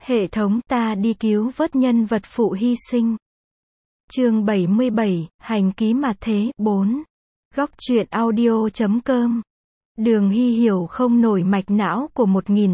Hệ thống ta đi cứu vớt nhân vật phụ hy sinh. Chương 77, Hành ký mặt thế, 4. Góc truyện audio.com. Đường Hy hiểu không nổi mạch não của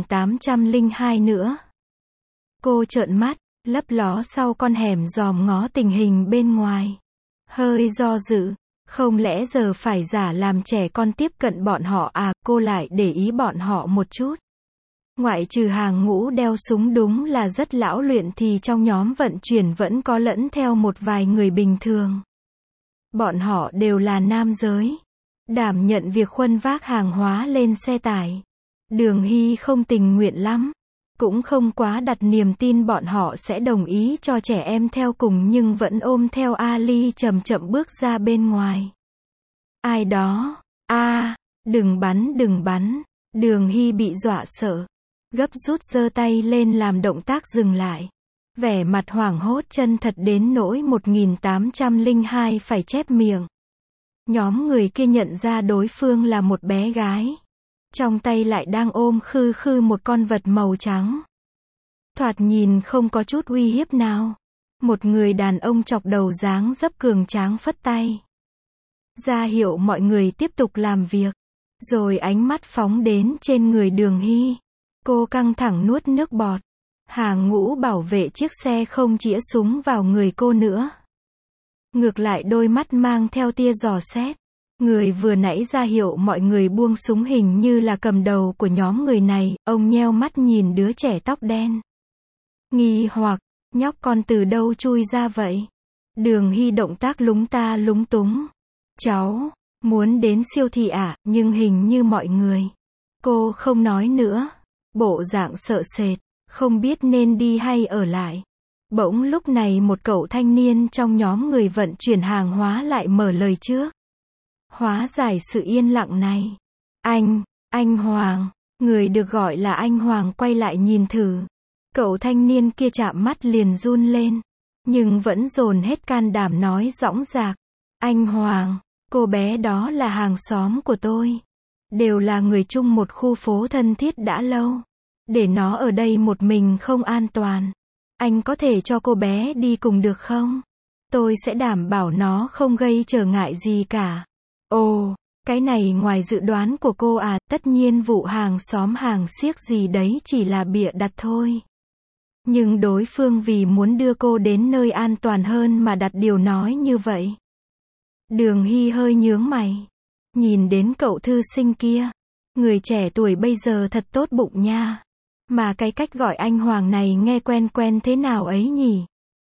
1802 nữa. Cô trợn mắt, lấp ló sau con hẻm dòm ngó tình hình bên ngoài. Hơi do dự, không lẽ giờ phải giả làm trẻ con tiếp cận bọn họ à, cô lại để ý bọn họ một chút. Ngoại trừ hàng ngũ đeo súng đúng là rất lão luyện thì trong nhóm vận chuyển vẫn có lẫn theo một vài người bình thường. Bọn họ đều là nam giới, đảm nhận việc khuân vác hàng hóa lên xe tải. Đường Hy không tình nguyện lắm, cũng không quá đặt niềm tin bọn họ sẽ đồng ý cho trẻ em theo cùng nhưng vẫn ôm theo Ali chậm chậm bước ra bên ngoài. Ai đó? Đừng bắn, đừng bắn. Đường Hy bị dọa sợ, gấp rút giơ tay lên làm động tác dừng lại. Vẻ mặt hoảng hốt chân thật đến nỗi 1802 phải chép miệng. Nhóm người kia nhận ra đối phương là một bé gái. Trong tay lại đang ôm khư khư một con vật màu trắng. Thoạt nhìn không có chút uy hiếp nào. Một người đàn ông chọc đầu dáng dấp cường tráng phất tay, ra hiệu mọi người tiếp tục làm việc. Rồi ánh mắt phóng đến trên người Đường Hy. Cô căng thẳng nuốt nước bọt. Hàng ngũ bảo vệ chiếc xe không chĩa súng vào người cô nữa. Ngược lại đôi mắt mang theo tia dò xét. Người vừa nãy ra hiệu mọi người buông súng hình như là cầm đầu của nhóm người này. Ông nheo mắt nhìn đứa trẻ tóc đen, nghi hoặc, nhóc con từ đâu chui ra vậy? Đường Hy động tác lúng ta lúng túng. Cháu muốn đến siêu thị à, nhưng hình như mọi người. Cô không nói nữa. Bộ dạng sợ sệt, không biết nên đi hay ở lại. Bỗng lúc này một cậu thanh niên trong nhóm người vận chuyển hàng hóa lại mở lời trước. Hóa giải sự yên lặng này. Anh Hoàng. Người được gọi là anh Hoàng quay lại nhìn thử. Cậu thanh niên kia chạm mắt liền run lên, nhưng vẫn dồn hết can đảm nói dõng dạc. Anh Hoàng, cô bé đó là hàng xóm của tôi. Đều là người chung một khu phố thân thiết đã lâu. Để nó ở đây một mình không an toàn. Anh có thể cho cô bé đi cùng được không? Tôi sẽ đảm bảo nó không gây trở ngại gì cả. Ồ, cái này ngoài dự đoán của cô à, tất nhiên vụ hàng xóm hàng xiếc gì đấy chỉ là bịa đặt thôi. Nhưng đối phương vì muốn đưa cô đến nơi an toàn hơn mà đặt điều nói như vậy. Đường Hy hơi nhướng mày. Nhìn đến cậu thư sinh kia. Người trẻ tuổi bây giờ thật tốt bụng nha. Mà cái cách gọi anh Hoàng này nghe quen quen thế nào ấy nhỉ?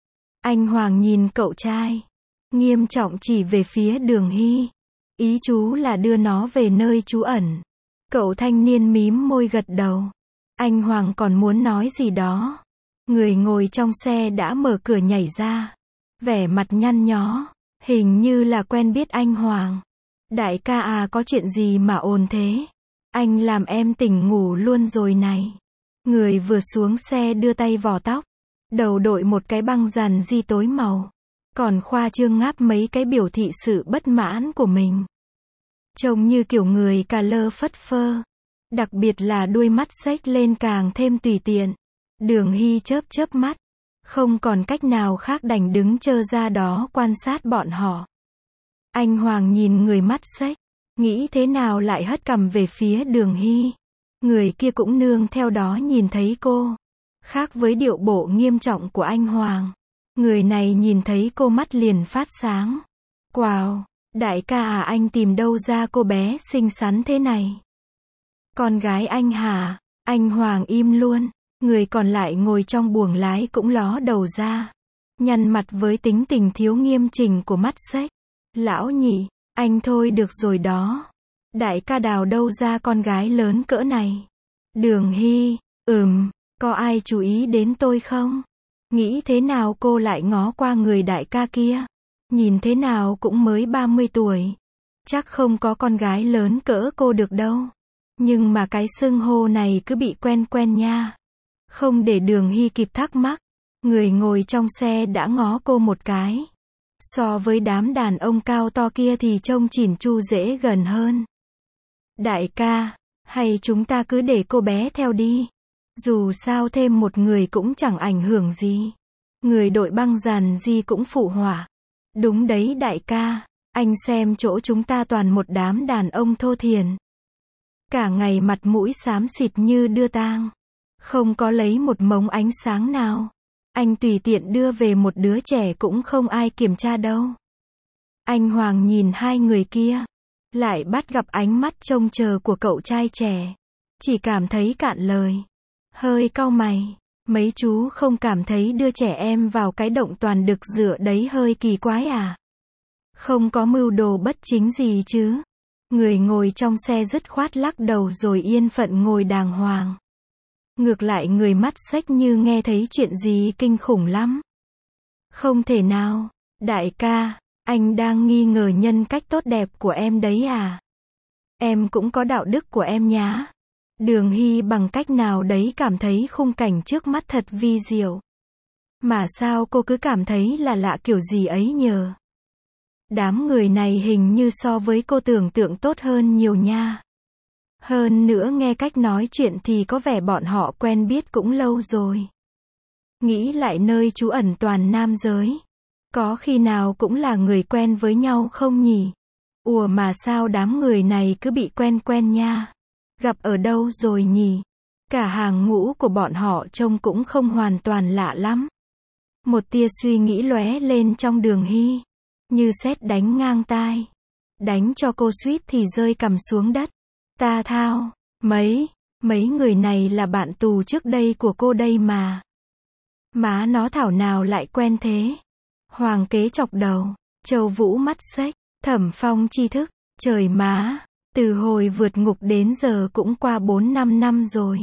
Anh Hoàng nhìn cậu trai, nghiêm trọng chỉ về phía Đường Hy. Ý chú là đưa nó về nơi trú ẩn. Cậu thanh niên mím môi gật đầu. Anh Hoàng còn muốn nói gì đó. Người ngồi trong xe đã mở cửa nhảy ra. Vẻ mặt nhăn nhó, hình như là quen biết anh Hoàng. Đại ca à, có chuyện gì mà ồn thế? Anh làm em tỉnh ngủ luôn rồi này. Người vừa xuống xe đưa tay vò tóc, đầu đội một cái băng dàn di tối màu, còn khoa trương ngáp mấy cái biểu thị sự bất mãn của mình. Trông như kiểu người cà lơ phất phơ, đặc biệt là đuôi mắt xếch lên càng thêm tùy tiện. Đường Hy chớp chớp mắt, không còn cách nào khác đành đứng trơ ra đó quan sát bọn họ. Anh Hoàng nhìn người mắt xếch, nghĩ thế nào lại hất cằm về phía Đường Hy. Người kia cũng nương theo đó nhìn thấy cô. Khác với điệu bộ nghiêm trọng của anh Hoàng, người này nhìn thấy cô mắt liền phát sáng. Wow, đại ca à, anh tìm đâu ra cô bé xinh xắn thế này? Con gái anh hả? Anh Hoàng im luôn. Người còn lại ngồi trong buồng lái cũng ló đầu ra, nhăn mặt với tính tình thiếu nghiêm chỉnh của mắt xếch. Lão nhị, anh thôi được rồi đó. Đại ca đào đâu ra con gái lớn cỡ này? Đường Hy, có ai chú ý đến tôi không? Nghĩ thế nào cô lại ngó qua người đại ca kia? Nhìn thế nào cũng mới 30 tuổi. Chắc không có con gái lớn cỡ cô được đâu. Nhưng mà cái xưng hô này cứ bị quen quen nha. Không để Đường Hy kịp thắc mắc, người ngồi trong xe đã ngó cô một cái. So với đám đàn ông cao to kia thì trông chỉn chu dễ gần hơn. Đại ca, hay chúng ta cứ để cô bé theo đi. Dù sao thêm một người cũng chẳng ảnh hưởng gì. Người đội băng dàn di cũng phụ họa. Đúng đấy đại ca, anh xem chỗ chúng ta toàn một đám đàn ông thô thiển. Cả ngày mặt mũi xám xịt như đưa tang. Không có lấy một mống ánh sáng nào. Anh tùy tiện đưa về một đứa trẻ cũng không ai kiểm tra đâu. Anh Hoàng nhìn hai người kia. Lại bắt gặp ánh mắt trông chờ của cậu trai trẻ. Chỉ cảm thấy cạn lời. Hơi cau mày. Mấy chú không cảm thấy đưa trẻ em vào cái động toàn đực dựa đấy hơi kỳ quái à? Không có mưu đồ bất chính gì chứ? Người ngồi trong xe dứt khoát lắc đầu rồi yên phận ngồi đàng hoàng. Ngược lại người mắt xếch như nghe thấy chuyện gì kinh khủng lắm. Không thể nào, đại ca, anh đang nghi ngờ nhân cách tốt đẹp của em đấy à? Em cũng có đạo đức của em nhá. Đường Hy bằng cách nào đấy cảm thấy khung cảnh trước mắt thật vi diệu. Mà sao cô cứ cảm thấy là lạ kiểu gì ấy nhờ? Đám người này hình như so với cô tưởng tượng tốt hơn nhiều nha. Hơn nữa nghe cách nói chuyện thì có vẻ bọn họ quen biết cũng lâu rồi. Nghĩ lại nơi trú ẩn toàn nam giới. Có khi nào cũng là người quen với nhau không nhỉ? Ủa mà sao đám người này cứ bị quen quen nha? Gặp ở đâu rồi nhỉ? Cả hàng ngũ của bọn họ trông cũng không hoàn toàn lạ lắm. Một tia suy nghĩ lóe lên trong Đường Hy. Như sét đánh ngang tai. Đánh cho cô suýt thì rơi cằm xuống đất. Ta thao, mấy người này là bạn tù trước đây của cô đây mà. Má nó thảo nào lại quen thế. Hoàng Kế chọc đầu, Châu Vũ mắt xếch, Thẩm Phong tri thức, trời má, từ hồi vượt ngục đến giờ cũng qua 4-5 năm rồi.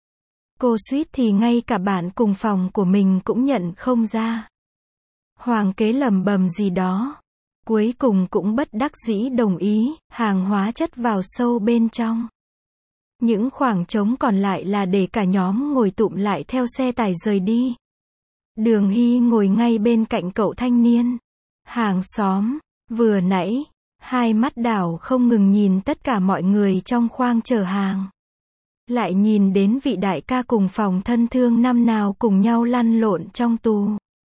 Cô suýt thì ngay cả bạn cùng phòng của mình cũng nhận không ra. Hoàng Kế lẩm bẩm gì đó. Cuối cùng cũng bất đắc dĩ đồng ý, hàng hóa chất vào sâu bên trong. Những khoảng trống còn lại là để cả nhóm ngồi tụm lại theo xe tải rời đi. Đường Hy ngồi ngay bên cạnh cậu thanh niên. Hàng xóm, vừa nãy, hai mắt đảo không ngừng nhìn tất cả mọi người trong khoang chở hàng. Lại nhìn đến vị đại ca cùng phòng thân thương năm nào cùng nhau lăn lộn trong tù.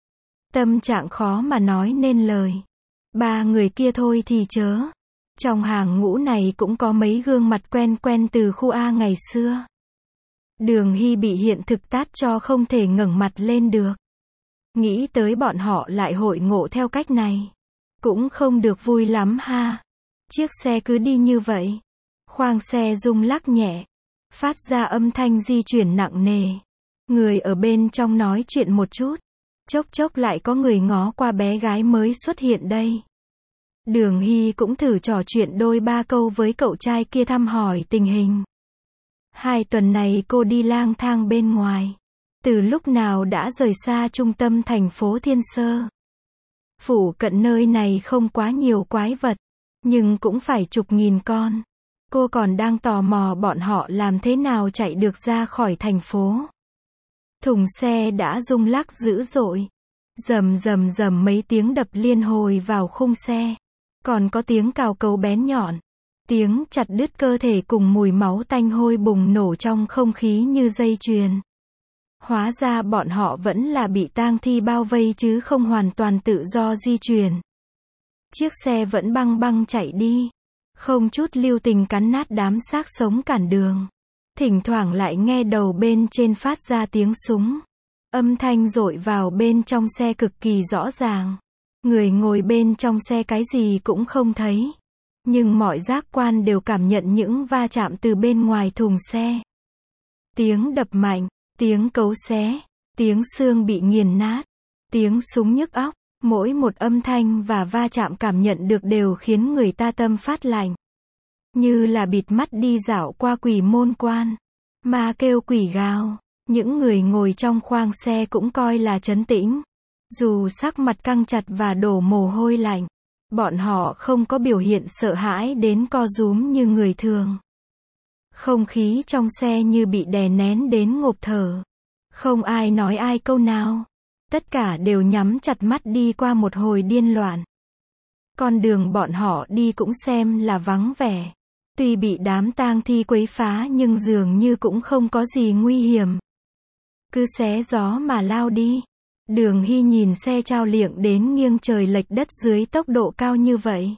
Tâm trạng khó mà nói nên lời. Ba người kia thôi thì chớ. Trong hàng ngũ này cũng có mấy gương mặt quen quen từ khu A ngày xưa. Đường Hy bị hiện thực tát cho không thể ngẩng mặt lên được. Nghĩ tới bọn họ lại hội ngộ theo cách này. Cũng không được vui lắm ha. Chiếc xe cứ đi như vậy. Khoang xe rung lắc nhẹ. Phát ra âm thanh di chuyển nặng nề. Người ở bên trong nói chuyện một chút. Chốc chốc lại có người ngó qua bé gái mới xuất hiện đây. Đường Hy cũng thử trò chuyện đôi ba câu với cậu trai kia thăm hỏi tình hình. 2 tuần này cô đi lang thang bên ngoài. Từ lúc nào đã rời xa trung tâm thành phố Thiên Sơ. Phủ cận nơi này không quá nhiều quái vật. Nhưng cũng phải chục nghìn con. Cô còn đang tò mò bọn họ làm thế nào chạy được ra khỏi thành phố. Thùng xe đã rung lắc dữ dội. Rầm rầm rầm mấy tiếng đập liên hồi vào khung xe. Còn có tiếng cào cấu bén nhọn. Tiếng chặt đứt cơ thể cùng mùi máu tanh hôi bùng nổ trong không khí như dây chuyền. Hóa ra bọn họ vẫn là bị tang thi bao vây chứ không hoàn toàn tự do di chuyển. Chiếc xe vẫn băng băng chạy đi. Không chút lưu tình cắn nát đám xác sống cản đường. Thỉnh thoảng lại nghe đầu bên trên phát ra tiếng súng. Âm thanh dội vào bên trong xe cực kỳ rõ ràng. Người ngồi bên trong xe cái gì cũng không thấy. Nhưng mọi giác quan đều cảm nhận những va chạm từ bên ngoài thùng xe. Tiếng đập mạnh, tiếng cấu xé, tiếng xương bị nghiền nát, tiếng súng nhức óc. Mỗi một âm thanh và va chạm cảm nhận được đều khiến người ta tâm phát lạnh. Như là bịt mắt đi dạo qua quỷ môn quan. Ma kêu quỷ gào. Những người ngồi trong khoang xe cũng coi là trấn tĩnh. Dù sắc mặt căng chặt và đổ mồ hôi lạnh. Bọn họ không có biểu hiện sợ hãi đến co rúm như người thường. Không khí trong xe như bị đè nén đến ngộp thở. Không ai nói ai câu nào. Tất cả đều nhắm chặt mắt đi qua một hồi điên loạn. Con đường bọn họ đi cũng xem là vắng vẻ. Tuy bị đám tang thi quấy phá nhưng dường như cũng không có gì nguy hiểm. cứ xé gió mà lao đi. Đường Hy nhìn xe chao liệng đến nghiêng trời lệch đất dưới tốc độ cao như vậy.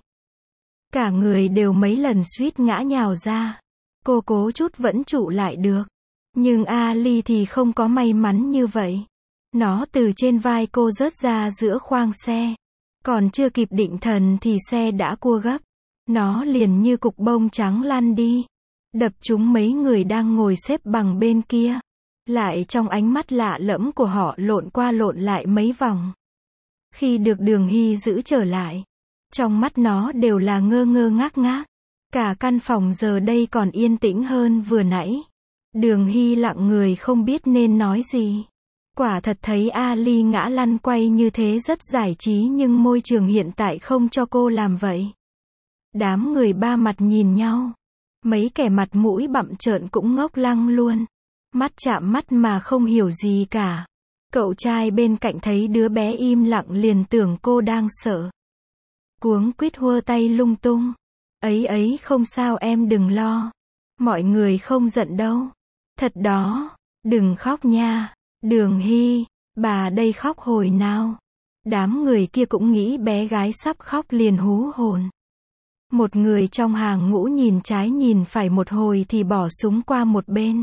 Cả người đều mấy lần suýt ngã nhào ra. Cô cố chút vẫn trụ lại được. Nhưng Ali thì không có may mắn như vậy. Nó từ trên vai cô rớt ra giữa khoang xe. Còn chưa kịp định thần thì xe đã cua gấp. Nó liền như cục bông trắng lăn đi. Đập trúng mấy người đang ngồi xếp bằng bên kia. Lại trong ánh mắt lạ lẫm của họ lộn qua lộn lại mấy vòng. Khi được Đường Hy giữ trở lại, trong mắt nó đều là ngơ ngơ ngác ngác. Cả căn phòng giờ đây còn yên tĩnh hơn vừa nãy. Đường Hy lặng người không biết nên nói gì. Quả thật thấy Ali ngã lăn quay như thế rất giải trí, nhưng môi trường hiện tại không cho cô làm vậy. Đám người ba mặt nhìn nhau. Mấy kẻ mặt mũi bặm trợn cũng ngốc lăng luôn. Mắt chạm mắt mà không hiểu gì cả. Cậu trai bên cạnh thấy đứa bé im lặng liền tưởng cô đang sợ. Cuống quýt hua tay lung tung. Ấy không sao em đừng lo. Mọi người không giận đâu. Thật đó. Đừng khóc nha. Đường Hy, bà đây khóc hồi nào. Đám người kia cũng nghĩ bé gái sắp khóc liền hú hồn. Một người trong hàng ngũ nhìn trái nhìn phải một hồi thì bỏ súng qua một bên.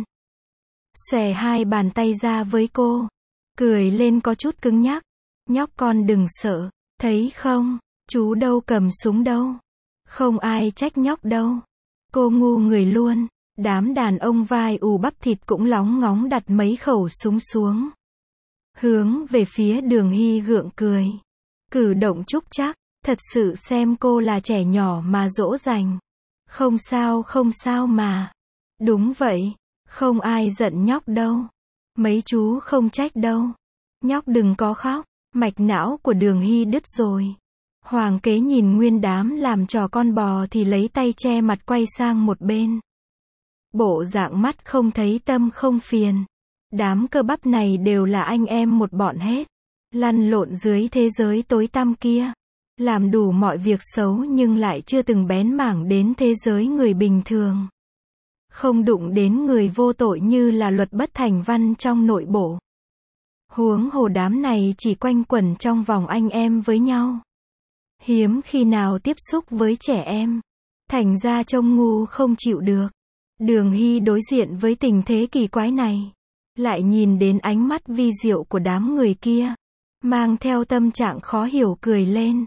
Xòe hai bàn tay ra với cô. Cười lên có chút cứng nhắc. Nhóc con đừng sợ. Thấy không, chú đâu cầm súng đâu. Không ai trách nhóc đâu. Cô ngu người luôn. Đám đàn ông vai ù bắp thịt cũng lóng ngóng đặt mấy khẩu súng xuống. Hướng về phía Đường Hy gượng cười. Cử động trúc trác. Thật sự xem cô là trẻ nhỏ mà dỗ dành. Không sao mà. Đúng vậy. Không ai giận nhóc đâu. Mấy chú không trách đâu. Nhóc đừng có khóc. Mạch não của Đường Hy đứt rồi. Hoàng kế nhìn nguyên đám làm trò con bò thì lấy tay che mặt quay sang một bên. Bộ dạng mắt không thấy tâm không phiền. Đám cơ bắp này đều là anh em một bọn hết. Lăn lộn dưới thế giới tối tăm kia. Làm đủ mọi việc xấu nhưng lại chưa từng bén mảng đến thế giới người bình thường. Không đụng đến người vô tội như là luật bất thành văn trong nội bộ. Huống hồ đám này chỉ quanh quẩn trong vòng anh em với nhau. Hiếm khi nào tiếp xúc với trẻ em. Thành ra trông ngu không chịu được. Đường Hy đối diện với tình thế kỳ quái này. Lại nhìn đến ánh mắt vi diệu của đám người kia. Mang theo tâm trạng khó hiểu cười lên.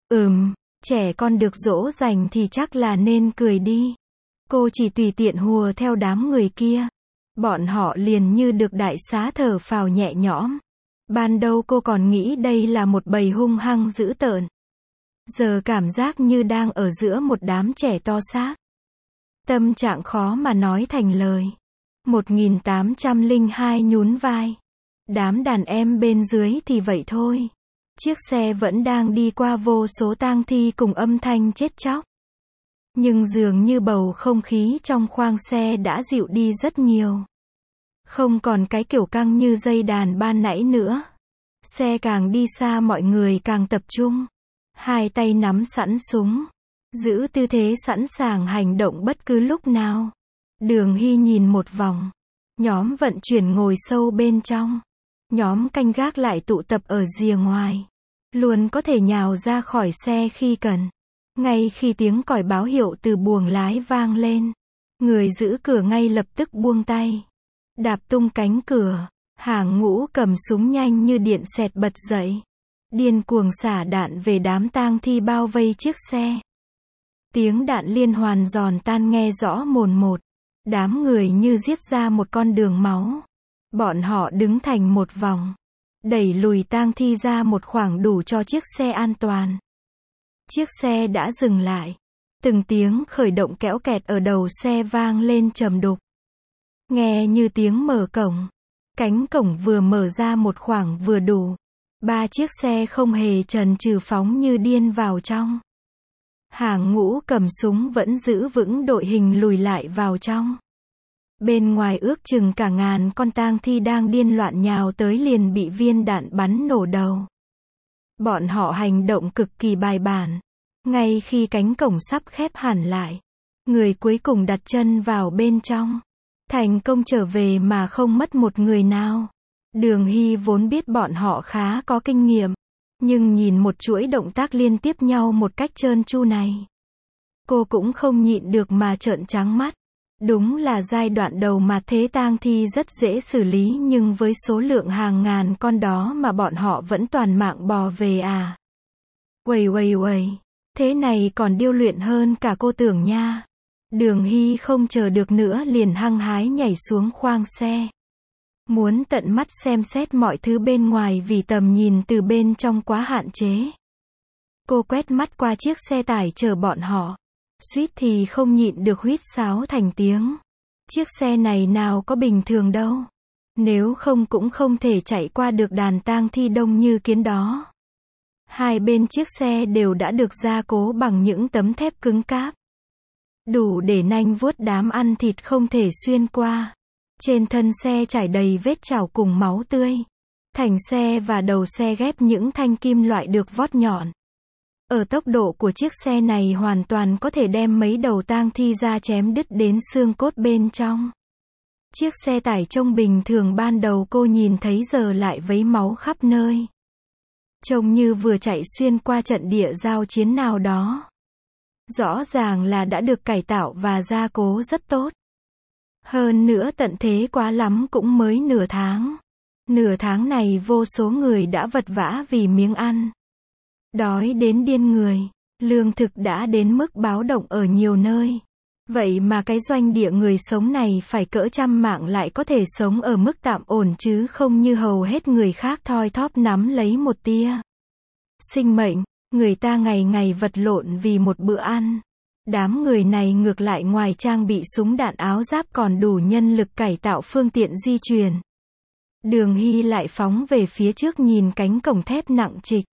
Trẻ con được dỗ dành thì chắc là nên cười đi. Cô chỉ tùy tiện hùa theo đám người kia. Bọn họ liền như được đại xá thở phào nhẹ nhõm. Ban đầu cô còn nghĩ đây là một bầy hung hăng dữ tợn. Giờ cảm giác như đang ở giữa một đám trẻ to xác. Tâm trạng khó mà nói thành lời. 1802 nhún vai. Đám đàn em bên dưới thì vậy thôi. Chiếc xe vẫn đang đi qua vô số tang thi cùng âm thanh chết chóc. Nhưng dường như bầu không khí trong khoang xe đã dịu đi rất nhiều. Không còn cái kiểu căng như dây đàn ban nãy nữa. Xe càng đi xa mọi người càng tập trung. Hai tay nắm sẵn súng. Giữ tư thế sẵn sàng hành động bất cứ lúc nào. Đường Hy nhìn một vòng. Nhóm vận chuyển ngồi sâu bên trong. Nhóm canh gác lại tụ tập ở rìa ngoài. Luôn có thể nhào ra khỏi xe khi cần. Ngay khi tiếng còi báo hiệu từ buồng lái vang lên. Người giữ cửa ngay lập tức buông tay. Đạp tung cánh cửa. Hàng ngũ cầm súng nhanh như điện xẹt bật dậy. Điên cuồng xả đạn về đám tang thi bao vây chiếc xe. Tiếng đạn liên hoàn giòn tan nghe rõ mồn một. Đám người như giết ra một con đường máu. Bọn họ đứng thành một vòng. Đẩy lùi tang thi ra một khoảng đủ cho chiếc xe an toàn. Chiếc xe đã dừng lại. Từng tiếng khởi động kéo kẹt ở đầu xe vang lên trầm đục. Nghe như tiếng mở cổng. Cánh cổng vừa mở ra một khoảng vừa đủ. 3 chiếc xe không hề chần chừ phóng như điên vào trong. Hàng ngũ cầm súng vẫn giữ vững đội hình lùi lại vào trong. Bên ngoài ước chừng cả ngàn con tang thi đang điên loạn nhào tới liền bị viên đạn bắn nổ đầu. Bọn họ hành động cực kỳ bài bản. Ngay khi cánh cổng sắp khép hẳn lại, người cuối cùng đặt chân vào bên trong. Thành công trở về mà không mất một người nào. Đường Hy vốn biết bọn họ khá có kinh nghiệm, nhưng nhìn một chuỗi động tác liên tiếp nhau một cách trơn tru này, cô cũng không nhịn được mà trợn trắng mắt. Đúng là giai đoạn đầu mà thế tang thi rất dễ xử lý, nhưng với số lượng hàng ngàn con đó mà bọn họ vẫn toàn mạng bò về à. Uầy uầy uầy, thế này còn điêu luyện hơn cả cô tưởng nha. Đường Hy không chờ được nữa liền hăng hái nhảy xuống khoang xe. Muốn tận mắt xem xét mọi thứ bên ngoài vì tầm nhìn từ bên trong quá hạn chế. Cô quét mắt qua chiếc xe tải chờ bọn họ, suýt thì không nhịn được huýt sáo thành tiếng. Chiếc xe này nào có bình thường đâu. Nếu không cũng không thể chạy qua được đàn tang thi đông như kiến đó. Hai bên chiếc xe đều đã được gia cố bằng những tấm thép cứng cáp, đủ để nanh vuốt đám ăn thịt không thể xuyên qua. Trên thân xe trải đầy vết trào cùng máu tươi. Thành xe và đầu xe ghép những thanh kim loại được vót nhọn. Ở tốc độ của chiếc xe này hoàn toàn có thể đem mấy đầu tang thi ra chém đứt đến xương cốt bên trong. Chiếc xe tải trông bình thường ban đầu cô nhìn thấy giờ lại vấy máu khắp nơi. Trông như vừa chạy xuyên qua trận địa giao chiến nào đó. Rõ ràng là đã được cải tạo và gia cố rất tốt. Hơn nữa tận thế quá lắm cũng mới nửa tháng. Nửa tháng này vô số người đã vật vã vì miếng ăn. Đói đến điên người. Lương thực đã đến mức báo động ở nhiều nơi. Vậy mà cái doanh địa người sống này phải cỡ trăm mạng lại có thể sống ở mức tạm ổn chứ không như hầu hết người khác thoi thóp nắm lấy một tia sinh mệnh. Người ta ngày ngày vật lộn vì một bữa ăn. Đám người này ngược lại ngoài trang bị súng đạn áo giáp còn đủ nhân lực cải tạo phương tiện di chuyển. Đường Hy lại phóng về phía trước nhìn cánh cổng thép nặng trịch.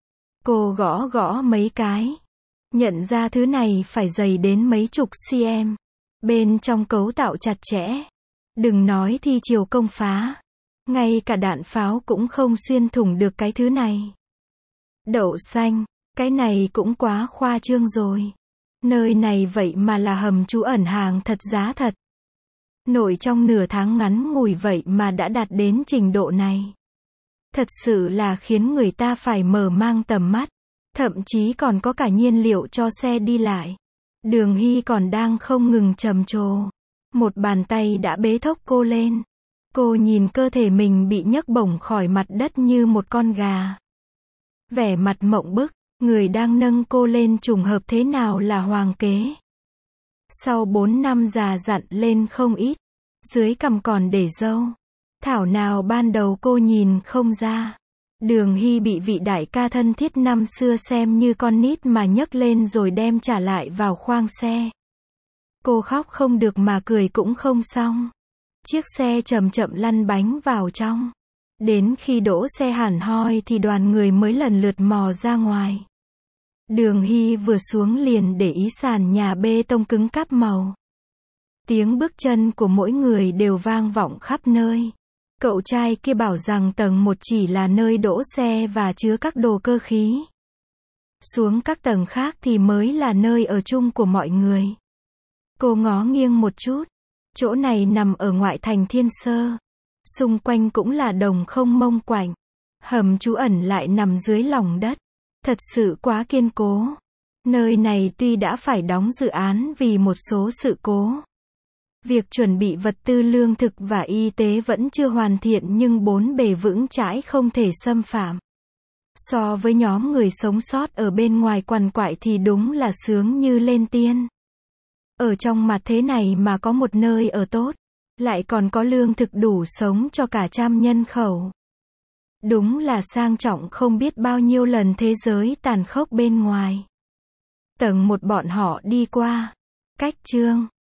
Cô gõ gõ mấy cái. Nhận ra thứ này phải dày đến mấy chục cm. Bên trong cấu tạo chặt chẽ. Đừng nói thi chiều công phá. Ngay cả đạn pháo cũng không xuyên thủng được cái thứ này. Đậu xanh, cái này cũng quá khoa trương rồi. Nơi này vậy mà là hầm trú ẩn hàng thật giá thật. Nội trong nửa tháng ngắn ngủi vậy mà đã đạt đến trình độ này. Thật sự là khiến người ta phải mở mang tầm mắt. Thậm chí còn có cả nhiên liệu cho xe đi lại. Đường Hy còn đang không ngừng trầm trồ. Một bàn tay đã bế thốc cô lên. Cô nhìn cơ thể mình bị nhấc bổng khỏi mặt đất như một con gà. Vẻ mặt mộng bức, người đang nâng cô lên trùng hợp thế nào là hoàng kế. Sau 4 năm già dặn lên không ít, dưới cằm còn để râu. Thảo nào ban đầu cô nhìn không ra. Đường Hy bị vị đại ca thân thiết năm xưa xem như con nít mà nhấc lên rồi đem trả lại vào khoang xe. Cô khóc không được mà cười cũng không xong. Chiếc xe chậm chậm lăn bánh vào trong. Đến khi đỗ xe hẳn hoi thì đoàn người mới lần lượt mò ra ngoài. Đường Hy vừa xuống liền để ý sàn nhà bê tông cứng cáp màu. Tiếng bước chân của mỗi người đều vang vọng khắp nơi. Cậu trai kia bảo rằng tầng 1 chỉ là nơi đỗ xe và chứa các đồ cơ khí. Xuống các tầng khác thì mới là nơi ở chung của mọi người. Cô ngó nghiêng một chút. Chỗ này nằm ở ngoại thành Thiên Sơ. Xung quanh cũng là đồng không mông quạnh. Hầm trú ẩn lại nằm dưới lòng đất. Thật sự quá kiên cố. Nơi này tuy đã phải đóng dự án vì một số sự cố. Việc chuẩn bị vật tư lương thực và y tế vẫn chưa hoàn thiện nhưng bốn bề vững chãi không thể xâm phạm. So với nhóm người sống sót ở bên ngoài quằn quại thì đúng là sướng như lên tiên. Ở trong mặt thế này mà có một nơi ở tốt, lại còn có lương thực đủ sống cho cả 100 nhân khẩu. Đúng là sang trọng không biết bao nhiêu lần thế giới tàn khốc bên ngoài. Tầng 1 bọn họ đi qua. Cách chương